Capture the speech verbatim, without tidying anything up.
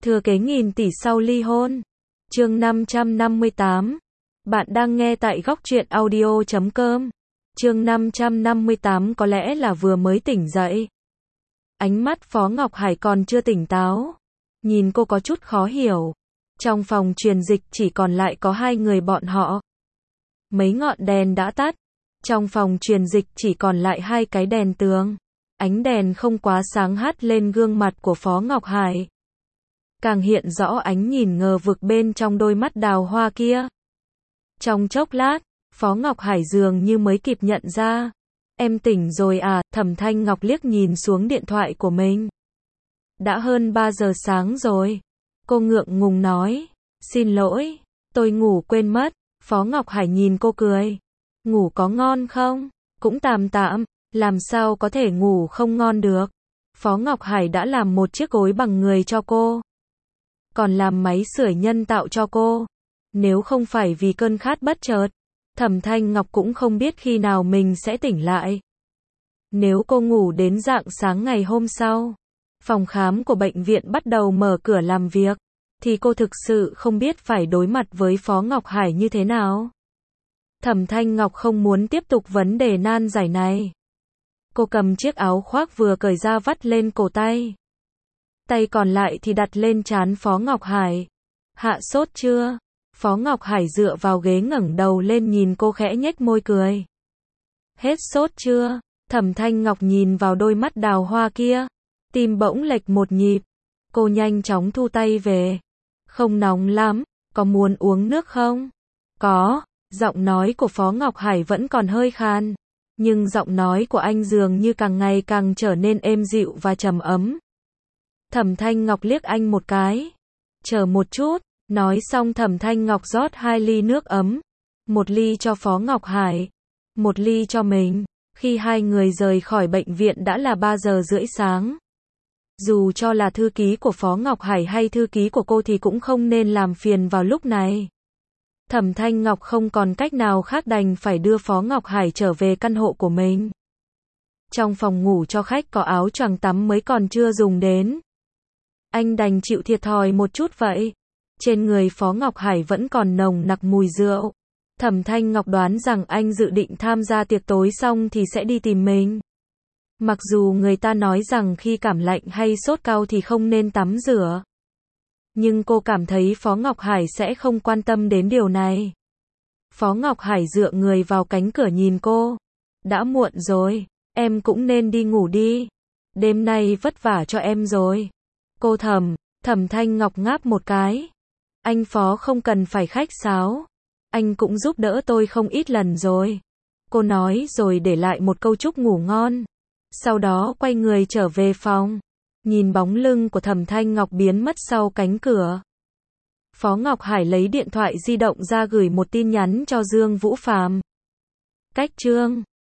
Thừa kế nghìn tỷ sau ly hôn. Chương năm trăm năm mươi tám. Bạn đang nghe tại góc truyện audio chấm com. Chương năm trăm năm mươi tám có lẽ là vừa mới tỉnh dậy. Ánh mắt Phó Ngọc Hải còn chưa tỉnh táo. Nhìn cô có chút khó hiểu. Trong phòng truyền dịch chỉ còn lại có hai người bọn họ. Mấy ngọn đèn đã tắt. Trong phòng truyền dịch chỉ còn lại hai cái đèn tường. Ánh đèn không quá sáng hắt lên gương mặt của Phó Ngọc Hải. Càng hiện rõ ánh nhìn ngờ vực bên trong đôi mắt đào hoa kia. Trong chốc lát, Phó Ngọc Hải dường như mới kịp nhận ra. Em tỉnh rồi à? Thẩm Thanh Ngọc liếc nhìn xuống điện thoại của mình. Đã hơn ba giờ sáng rồi. Cô ngượng ngùng nói. Xin lỗi, tôi ngủ quên mất. Phó Ngọc Hải nhìn cô cười. Ngủ có ngon không? Cũng tạm tạm, làm sao có thể ngủ không ngon được. Phó Ngọc Hải đã làm một chiếc gối bằng người cho cô. Còn làm máy sưởi nhân tạo cho cô. Nếu không phải vì cơn khát bất chợt, Thẩm Thanh Ngọc cũng không biết khi nào mình sẽ tỉnh lại. Nếu cô ngủ đến rạng sáng ngày hôm sau, phòng khám của bệnh viện bắt đầu mở cửa làm việc, thì cô thực sự không biết phải đối mặt với Phó Ngọc Hải như thế nào. Thẩm Thanh Ngọc không muốn tiếp tục vấn đề nan giải này. Cô cầm chiếc áo khoác vừa cởi ra vắt lên cổ tay. Tay còn lại thì đặt lên trán Phó Ngọc Hải. Hạ sốt chưa? Phó Ngọc Hải dựa vào ghế ngẩng đầu lên nhìn cô khẽ nhếch môi cười. Hết sốt chưa? Thẩm Thanh Ngọc nhìn vào đôi mắt đào hoa kia. Tim bỗng lệch một nhịp. Cô nhanh chóng thu tay về. Không nóng lắm, có muốn uống nước không? Có. Giọng nói của Phó Ngọc Hải vẫn còn hơi khan. Nhưng giọng nói của anh dường như càng ngày càng trở nên êm dịu và trầm ấm. Thẩm Thanh Ngọc liếc anh một cái. Chờ một chút. Nói xong Thẩm Thanh Ngọc rót hai ly nước ấm. Một ly cho Phó Ngọc Hải. Một ly cho mình. Khi hai người rời khỏi bệnh viện đã là ba giờ rưỡi sáng. Dù cho là thư ký của Phó Ngọc Hải hay thư ký của cô thì cũng không nên làm phiền vào lúc này. Thẩm Thanh Ngọc không còn cách nào khác đành phải đưa Phó Ngọc Hải trở về căn hộ của mình. Trong phòng ngủ cho khách có áo choàng tắm mới còn chưa dùng đến. Anh đành chịu thiệt thòi một chút vậy. Trên người Phó Ngọc Hải vẫn còn nồng nặc mùi rượu. Thẩm Thanh Ngọc đoán rằng anh dự định tham gia tiệc tối xong thì sẽ đi tìm mình. Mặc dù người ta nói rằng khi cảm lạnh hay sốt cao thì không nên tắm rửa. Nhưng cô cảm thấy Phó Ngọc Hải sẽ không quan tâm đến điều này. Phó Ngọc Hải dựa người vào cánh cửa nhìn cô. Đã muộn rồi, em cũng nên đi ngủ đi. Đêm nay vất vả cho em rồi. Cô thầm, Thẩm Thanh Ngọc ngáp một cái. Anh Phó không cần phải khách sáo. Anh cũng giúp đỡ tôi không ít lần rồi. Cô nói rồi để lại một câu chúc ngủ ngon. Sau đó quay người trở về phòng. Nhìn bóng lưng của Thẩm Thanh Ngọc biến mất sau cánh cửa. Phó Ngọc Hải lấy điện thoại di động ra gửi một tin nhắn cho Dương Vũ Phàm. Cách chương